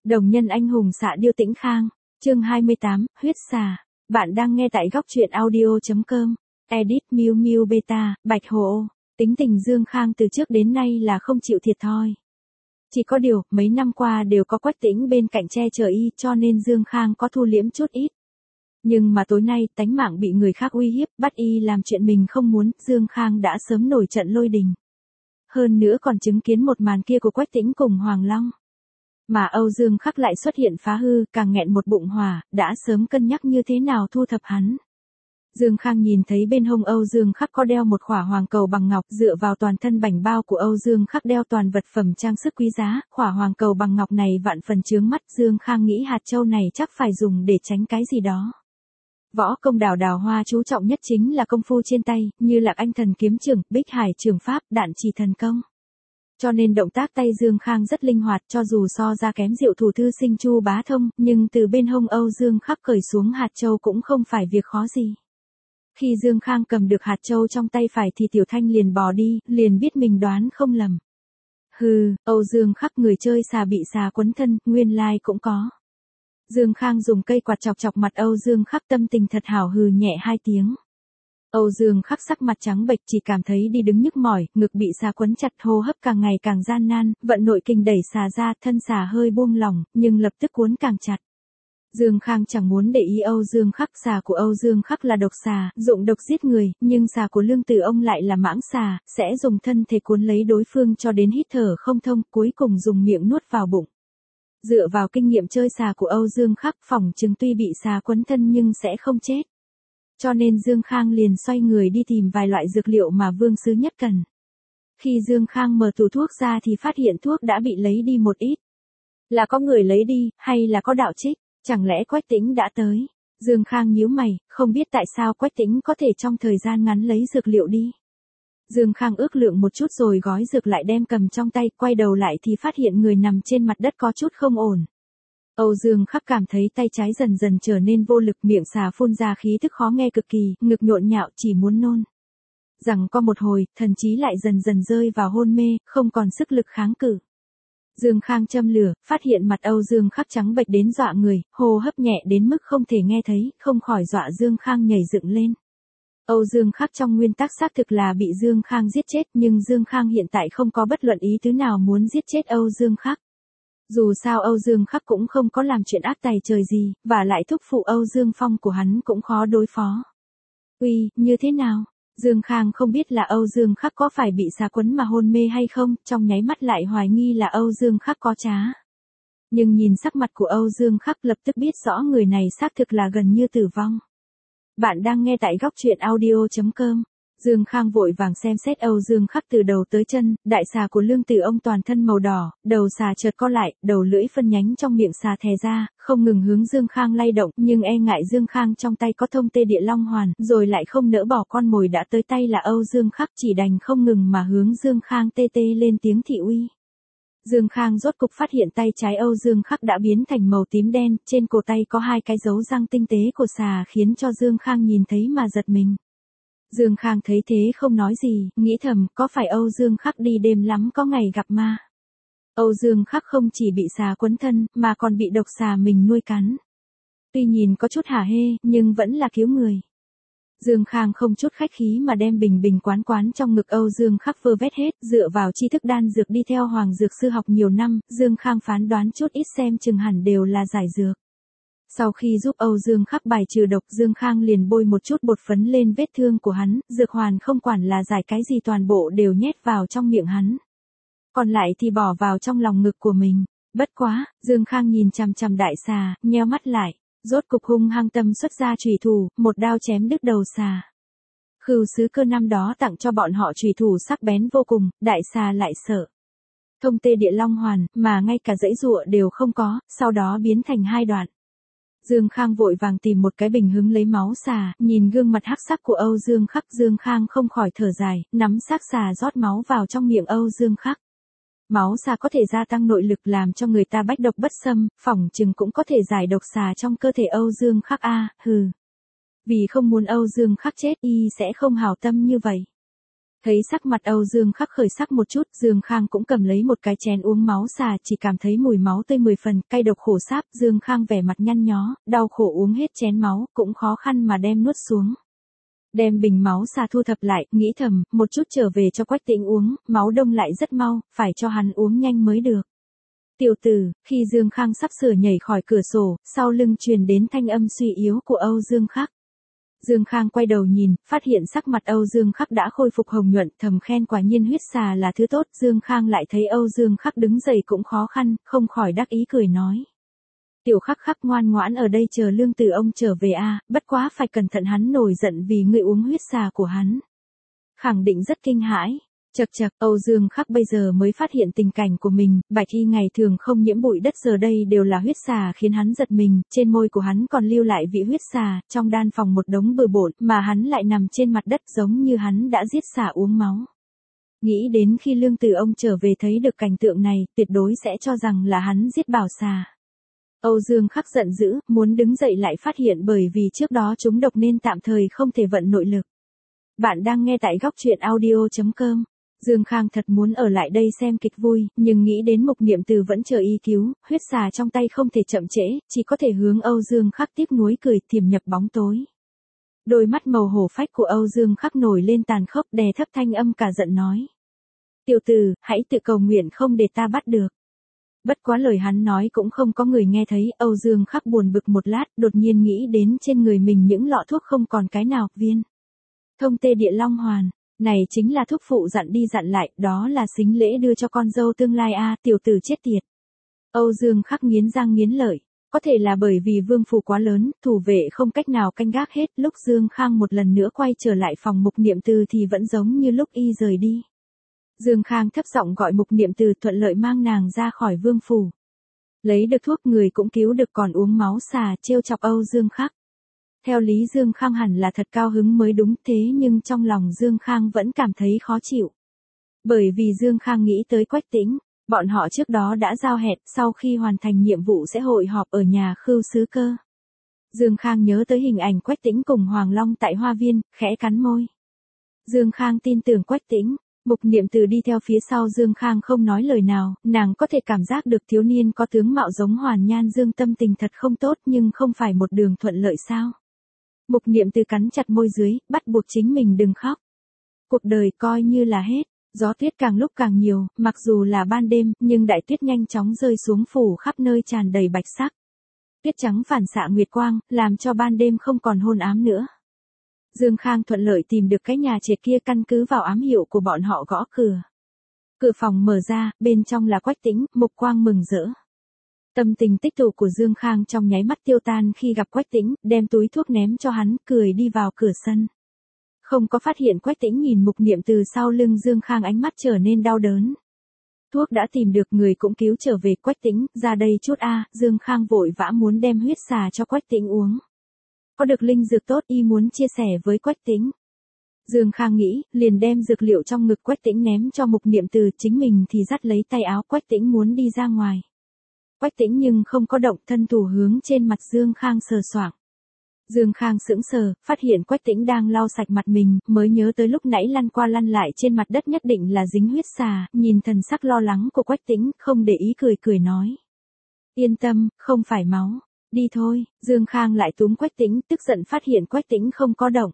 Đồng nhân anh hùng xạ điêu Tĩnh Khang, chương 28, huyết xà. Bạn đang nghe tại góc truyện audio.com. Edit Miu Miu Beta, Bạch Hồ. Tính tình Dương Khang từ trước đến nay là không chịu thiệt thòi. Chỉ có điều, mấy năm qua đều có Quách Tĩnh bên cạnh che chở y, cho nên Dương Khang có thu liễm chút ít. Nhưng mà tối nay, tánh mạng bị người khác uy hiếp, bắt y làm chuyện mình không muốn, Dương Khang đã sớm nổi trận lôi đình. Hơn nữa còn chứng kiến một màn kia của Quách Tĩnh cùng Hoàng Long. Mà Âu Dương Khắc lại xuất hiện phá hư, càng nghẹn một bụng hỏa, đã sớm cân nhắc như thế nào thu thập hắn. Dương Khang nhìn thấy bên hông Âu Dương Khắc có đeo một khỏa hoàng cầu bằng ngọc, dựa vào toàn thân bảnh bao của Âu Dương Khắc đeo toàn vật phẩm trang sức quý giá, khỏa hoàng cầu bằng ngọc này vạn phần chướng mắt, Dương Khang nghĩ hạt châu này chắc phải dùng để tránh cái gì đó. Võ công Đào Đào Hoa chú trọng nhất chính là công phu trên tay, như Lạc Anh thần kiếm trưởng, Bích Hải trường pháp, đạn chỉ thần công. Cho nên động tác tay Dương Khang rất linh hoạt, cho dù so ra kém Diệu Thủ thư sinh Chu Bá Thông, nhưng từ bên hông Âu Dương Khắc cởi xuống hạt châu cũng không phải việc khó gì. Khi Dương Khang cầm được hạt châu trong tay phải thì Tiểu Thanh liền bỏ đi, liền biết mình đoán không lầm. Hừ, Âu Dương Khắc người chơi xà bị xà quấn thân, nguyên lai cũng có. Dương Khang dùng cây quạt chọc chọc mặt Âu Dương Khắc, tâm tình thật hảo, hừ nhẹ 2 tiếng. Âu Dương Khắc sắc mặt trắng bệch, chỉ cảm thấy đi đứng nhức mỏi, ngực bị xà quấn chặt, hô hấp càng ngày càng gian nan, vận nội kình đẩy xà ra, thân xà hơi buông lỏng, nhưng lập tức cuốn càng chặt. Dương Khang chẳng muốn để ý Âu Dương Khắc, xà của Âu Dương Khắc là độc xà, dụng độc giết người, nhưng xà của Lương Tử Ông lại là mãng xà, sẽ dùng thân thể cuốn lấy đối phương cho đến hít thở không thông, cuối cùng dùng miệng nuốt vào bụng. Dựa vào kinh nghiệm chơi xà của Âu Dương Khắc, phỏng chừng tuy bị xà quấn thân nhưng sẽ không chết. Cho nên Dương Khang liền xoay người đi tìm vài loại dược liệu mà Vương Sứ Nhất cần. Khi Dương Khang mở tủ thuốc ra thì phát hiện thuốc đã bị lấy đi một ít. Là có người lấy đi, hay là có đạo trích, chẳng lẽ Quách Tĩnh đã tới? Dương Khang nhíu mày, không biết tại sao Quách Tĩnh có thể trong thời gian ngắn lấy dược liệu đi. Dương Khang ước lượng một chút rồi gói dược lại đem cầm trong tay, quay đầu lại thì phát hiện người nằm trên mặt đất có chút không ổn. Âu Dương Khắc cảm thấy tay trái dần dần trở nên vô lực, miệng xà phun ra khí thức khó nghe cực kỳ, ngực nhộn nhạo chỉ muốn nôn. Rằng có một hồi, thần trí lại dần dần rơi vào hôn mê, không còn sức lực kháng cự. Dương Khang châm lửa, phát hiện mặt Âu Dương Khắc trắng bệch đến dọa người, hô hấp nhẹ đến mức không thể nghe thấy, không khỏi dọa Dương Khang nhảy dựng lên. Âu Dương Khắc trong nguyên tắc xác thực là bị Dương Khang giết chết, nhưng Dương Khang hiện tại không có bất luận ý tứ nào muốn giết chết Âu Dương Khắc. Dù sao Âu Dương Khắc cũng không có làm chuyện ác tày trời gì, và lại thúc phụ Âu Dương Phong của hắn cũng khó đối phó. Uy, như thế nào? Dương Khang không biết là Âu Dương Khắc có phải bị xà quấn mà hôn mê hay không, trong nháy mắt lại hoài nghi là Âu Dương Khắc có trá. Nhưng nhìn sắc mặt của Âu Dương Khắc lập tức biết rõ người này xác thực là gần như tử vong. Bạn đang nghe tại góc truyện audio.com. Dương Khang vội vàng xem xét Âu Dương Khắc từ đầu tới chân, đại xà của Lương Tử Ông toàn thân màu đỏ, đầu xà chợt co lại, đầu lưỡi phân nhánh trong miệng xà thè ra, không ngừng hướng Dương Khang lay động, nhưng e ngại Dương Khang trong tay có thông tê địa long hoàn, rồi lại không nỡ bỏ con mồi đã tới tay là Âu Dương Khắc, chỉ đành không ngừng mà hướng Dương Khang tê tê lên tiếng thị uy. Dương Khang rốt cục phát hiện tay trái Âu Dương Khắc đã biến thành màu tím đen, trên cổ tay có 2 cái dấu răng tinh tế của xà khiến cho Dương Khang nhìn thấy mà giật mình. Dương Khang thấy thế không nói gì, nghĩ thầm, có phải Âu Dương Khắc đi đêm lắm có ngày gặp ma. Âu Dương Khắc không chỉ bị xà quấn thân, mà còn bị độc xà mình nuôi cắn. Tuy nhìn có chút hả hê, nhưng vẫn là cứu người. Dương Khang không chút khách khí mà đem bình bình quán quán trong ngực Âu Dương Khắc vơ vét hết, dựa vào tri thức đan dược đi theo Hoàng Dược Sư học nhiều năm, Dương Khang phán đoán chút ít xem chừng hẳn đều là giải dược. Sau khi giúp Âu Dương Khắc bài trừ độc, Dương Khang liền bôi một chút bột phấn lên vết thương của hắn, dược hoàn không quản là giải cái gì toàn bộ đều nhét vào trong miệng hắn. Còn lại thì bỏ vào trong lòng ngực của mình. Bất quá, Dương Khang nhìn chằm chằm đại xà, nheo mắt lại, rốt cục hung hăng tâm xuất ra chùy thủ, một đao chém đứt đầu xà. Khưu Sứ Cơ năm đó tặng cho bọn họ chùy thủ sắc bén vô cùng, đại xà lại sợ. Thông tê địa long hoàn, mà ngay cả dãy dụa đều không có, sau đó biến thành 2 đoạn. Dương Khang vội vàng tìm một cái bình hứng lấy máu xà, nhìn gương mặt hắc sắc của Âu Dương Khắc, Dương Khang không khỏi thở dài, nắm xác xà rót máu vào trong miệng Âu Dương Khắc. Máu xà có thể gia tăng nội lực làm cho người ta bách độc bất xâm, phỏng chừng cũng có thể giải độc xà trong cơ thể Âu Dương Khắc hừ. Vì không muốn Âu Dương Khắc chết y sẽ không hảo tâm như vậy. Thấy sắc mặt Âu Dương Khắc khởi sắc một chút, Dương Khang cũng cầm lấy một cái chén uống máu xà, chỉ cảm thấy mùi máu tươi 10 phần, cay độc khổ sáp, Dương Khang vẻ mặt nhăn nhó, đau khổ uống hết chén máu, cũng khó khăn mà đem nuốt xuống. Đem bình máu xà thu thập lại, nghĩ thầm, một chút trở về cho Quách Tĩnh uống, máu đông lại rất mau, phải cho hắn uống nhanh mới được. Tiểu tử, khi Dương Khang sắp sửa nhảy khỏi cửa sổ, sau lưng truyền đến thanh âm suy yếu của Âu Dương Khắc. Dương Khang quay đầu nhìn, phát hiện sắc mặt Âu Dương Khắc đã khôi phục hồng nhuận, thầm khen quả nhiên huyết xà là thứ tốt. Dương Khang lại thấy Âu Dương Khắc đứng dậy cũng khó khăn, không khỏi đắc ý cười nói. Tiểu Khắc Khắc ngoan ngoãn ở đây chờ lương tử ông trở về a, bất quá phải cẩn thận hắn nổi giận vì ngươi uống huyết xà của hắn. Khẳng định rất kinh hãi. Chậc chậc, Âu Dương Khắc bây giờ mới phát hiện tình cảnh của mình, bạch y ngày thường không nhiễm bụi đất giờ đây đều là huyết xà khiến hắn giật mình, trên môi của hắn còn lưu lại vị huyết xà, trong đan phòng một đống bừa bộn, mà hắn lại nằm trên mặt đất giống như hắn đã giết xà uống máu. Nghĩ đến khi lương tử ông trở về thấy được cảnh tượng này, tuyệt đối sẽ cho rằng là hắn giết bảo xà. Âu Dương Khắc giận dữ, muốn đứng dậy lại phát hiện bởi vì trước đó chúng độc nên tạm thời không thể vận nội lực. Bạn đang nghe tại góc truyện audio.com. Dương Khang thật muốn ở lại đây xem kịch vui, nhưng nghĩ đến Mục Niệm Từ vẫn chờ y cứu, huyết xà trong tay không thể chậm trễ, chỉ có thể hướng Âu Dương Khắc tiếc nuối cười tiềm nhập bóng tối. Đôi mắt màu hổ phách của Âu Dương Khắc nổi lên tàn khốc, đè thấp thanh âm cả giận nói. Tiểu tử, hãy tự cầu nguyện không để ta bắt được. Bất quá lời hắn nói cũng không có người nghe thấy, Âu Dương Khắc buồn bực một lát, đột nhiên nghĩ đến trên người mình những lọ thuốc không còn cái nào, viên Thông Tê Địa Long Hoàn. Này chính là thúc phụ dặn đi dặn lại, đó là sính lễ đưa cho con dâu tương lai a, tiểu tử chết tiệt. Âu Dương Khắc nghiến răng nghiến lợi, có thể là bởi vì vương phủ quá lớn, thủ vệ không cách nào canh gác hết, lúc Dương Khang một lần nữa quay trở lại phòng Mục Niệm Từ thì vẫn giống như lúc y rời đi. Dương Khang thấp giọng gọi Mục Niệm Từ thuận lợi mang nàng ra khỏi vương phủ. Lấy được thuốc người cũng cứu được còn uống máu xà trêu chọc Âu Dương Khắc. Theo lý Dương Khang hẳn là thật cao hứng mới đúng, thế nhưng trong lòng Dương Khang vẫn cảm thấy khó chịu. Bởi vì Dương Khang nghĩ tới Quách Tĩnh, bọn họ trước đó đã giao hẹn sau khi hoàn thành nhiệm vụ sẽ hội họp ở nhà Khưu Sứ Cơ. Dương Khang nhớ tới hình ảnh Quách Tĩnh cùng Hoàng Long tại hoa viên, khẽ cắn môi. Dương Khang tin tưởng Quách Tĩnh. Mục Niệm Từ đi theo phía sau Dương Khang không nói lời nào, nàng có thể cảm giác được thiếu niên có tướng mạo giống Hoàn Nhan Dương tâm tình thật không tốt nhưng không phải một đường thuận lợi sao. Mục Niệm Từ cắn chặt môi dưới, bắt buộc chính mình đừng khóc. Cuộc đời coi như là hết, gió tuyết càng lúc càng nhiều, mặc dù là ban đêm, nhưng đại tuyết nhanh chóng rơi xuống phủ khắp nơi tràn đầy bạch sắc. Tuyết trắng phản xạ nguyệt quang, làm cho ban đêm không còn hôn ám nữa. Dương Khang thuận lợi tìm được cái nhà trệt kia, căn cứ vào ám hiệu của bọn họ gõ cửa. Cửa phòng mở ra, bên trong là Quách Tĩnh, Mục Quang mừng rỡ. Tâm tình tích tụ của Dương Khang trong nháy mắt tiêu tan khi gặp Quách Tĩnh, đem túi thuốc ném cho hắn, cười đi vào cửa sân. Không có phát hiện Quách Tĩnh nhìn Mục Niệm Từ sau lưng Dương Khang, ánh mắt trở nên đau đớn. Thuốc đã tìm được, người cũng cứu trở về. Quách Tĩnh, ra đây chút a. Dương Khang vội vã muốn đem huyết xà cho Quách Tĩnh uống. Có được linh dược tốt, y muốn chia sẻ với Quách Tĩnh. Dương Khang nghĩ, liền đem dược liệu trong ngực Quách Tĩnh ném cho Mục Niệm Từ, chính mình thì dắt lấy tay áo Quách Tĩnh muốn đi ra ngoài. Quách Tĩnh nhưng không có động, thân thủ hướng trên mặt Dương Khang sờ soạng. Dương Khang sững sờ, phát hiện Quách Tĩnh đang lau sạch mặt mình, mới nhớ tới lúc nãy lăn qua lăn lại trên mặt đất nhất định là dính huyết xà, nhìn thần sắc lo lắng của Quách Tĩnh, không để ý cười cười nói. Yên tâm, không phải máu, đi thôi. Dương Khang lại túm Quách Tĩnh, tức giận phát hiện Quách Tĩnh không có động.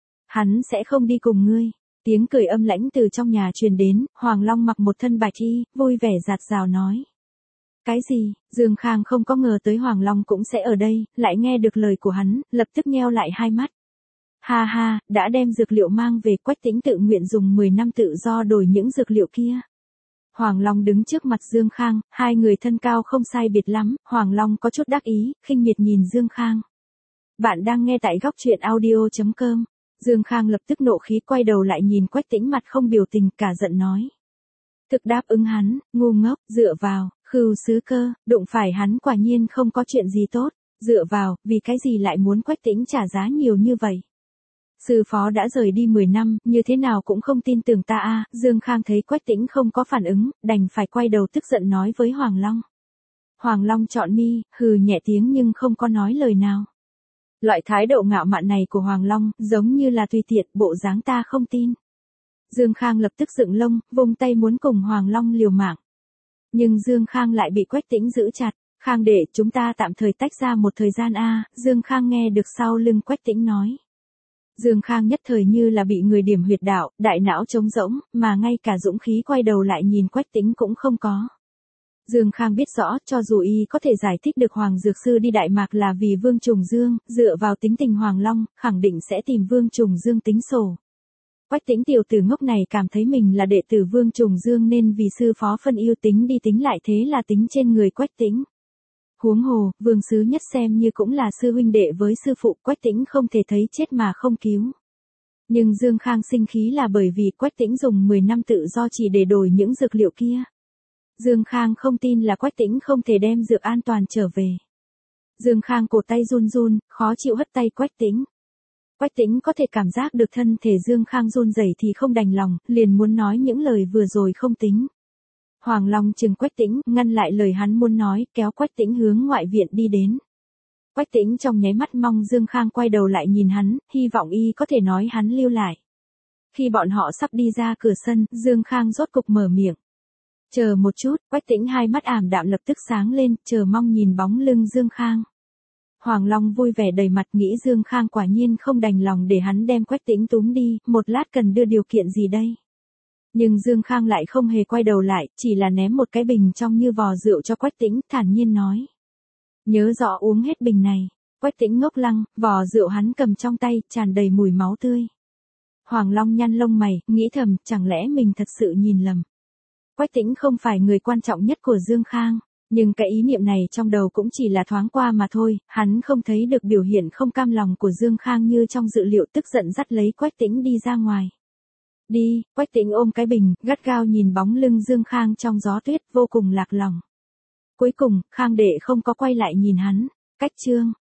Hắn sẽ không đi cùng ngươi. Tiếng cười âm lãnh từ trong nhà truyền đến, Hoàng Long mặc một thân bạch y, vui vẻ rạt rào nói. Cái gì? Dương Khang không có ngờ tới Hoàng Long cũng sẽ ở đây, lại nghe được lời của hắn, lập tức nheo lại hai mắt. Ha ha, đã đem dược liệu mang về. Quách Tĩnh tự nguyện dùng 10 năm tự do đổi những dược liệu kia. Hoàng Long đứng trước mặt Dương Khang, hai người thân cao không sai biệt lắm, Hoàng Long có chút đắc ý, khinh miệt nhìn Dương Khang. Bạn đang nghe tại góc truyện audio.com. Dương Khang lập tức nộ khí, quay đầu lại nhìn Quách Tĩnh mặt không biểu tình, cả giận nói. Thực đáp ứng hắn, ngu ngốc, dựa vào. Khưu Sứ Cơ, đụng phải hắn quả nhiên không có chuyện gì tốt, dựa vào, vì cái gì lại muốn Quách Tĩnh trả giá nhiều như vậy. Sư phó đã rời đi 10 năm, như thế nào cũng không tin tưởng ta a. Dương Khang thấy Quách Tĩnh không có phản ứng, đành phải quay đầu tức giận nói với Hoàng Long. Hoàng Long trọn mi, hừ nhẹ tiếng nhưng không có nói lời nào. Loại thái độ ngạo mạn này của Hoàng Long, giống như là tùy tiện, bộ dáng ta không tin. Dương Khang lập tức dựng lông, vung tay muốn cùng Hoàng Long liều mạng. Nhưng Dương Khang lại bị Quách Tĩnh giữ chặt. Khang đệ, chúng ta tạm thời tách ra một thời gian a. Dương Khang nghe được sau lưng Quách Tĩnh nói. Dương Khang nhất thời như là bị người điểm huyệt đạo, đại não trống rỗng, mà ngay cả dũng khí quay đầu lại nhìn Quách Tĩnh cũng không có. Dương Khang biết rõ, cho dù y có thể giải thích được Hoàng Dược Sư đi Đại Mạc là vì Vương Trùng Dương, dựa vào tính tình Hoàng Long, khẳng định sẽ tìm Vương Trùng Dương tính sổ. Quách Tĩnh tiểu tử ngốc này cảm thấy mình là đệ tử Vương Trùng Dương nên vì sư phó phân yêu tính đi tính lại thế là tính trên người Quách Tĩnh. Huống hồ, Vương Sứ Nhất xem như cũng là sư huynh đệ với sư phụ, Quách Tĩnh không thể thấy chết mà không cứu. Nhưng Dương Khang sinh khí là bởi vì Quách Tĩnh dùng 10 năm tự do chỉ để đổi những dược liệu kia. Dương Khang không tin là Quách Tĩnh không thể đem dược an toàn trở về. Dương Khang cổ tay run run, khó chịu hất tay Quách Tĩnh. Quách Tĩnh có thể cảm giác được thân thể Dương Khang run rẩy thì không đành lòng, liền muốn nói những lời vừa rồi không tính. Hoàng Long chừng Quách Tĩnh, ngăn lại lời hắn muốn nói, kéo Quách Tĩnh hướng ngoại viện đi đến. Quách Tĩnh trong nháy mắt mong Dương Khang quay đầu lại nhìn hắn, hy vọng y có thể nói hắn lưu lại. Khi bọn họ sắp đi ra cửa sân, Dương Khang rốt cục mở miệng. Chờ một chút, Quách Tĩnh hai mắt ảm đạm lập tức sáng lên, chờ mong nhìn bóng lưng Dương Khang. Hoàng Long vui vẻ đầy mặt nghĩ Dương Khang quả nhiên không đành lòng để hắn đem Quách Tĩnh túm đi, một lát cần đưa điều kiện gì đây? Nhưng Dương Khang lại không hề quay đầu lại, chỉ là ném một cái bình trong như vò rượu cho Quách Tĩnh, thản nhiên nói. Nhớ rõ uống hết bình này. Quách Tĩnh ngốc lăng, vò rượu hắn cầm trong tay, tràn đầy mùi máu tươi. Hoàng Long nhăn lông mày, nghĩ thầm, chẳng lẽ mình thật sự nhìn lầm. Quách Tĩnh không phải người quan trọng nhất của Dương Khang, nhưng cái ý niệm này trong đầu cũng chỉ là thoáng qua mà thôi, hắn không thấy được biểu hiện không cam lòng của Dương Khang như trong dự liệu, tức giận dắt lấy Quách Tĩnh đi ra ngoài. Đi, Quách Tĩnh ôm cái bình, gắt gao nhìn bóng lưng Dương Khang trong gió tuyết, vô cùng lạc lòng. Cuối cùng, Khang đệ không có quay lại nhìn hắn. Cách chương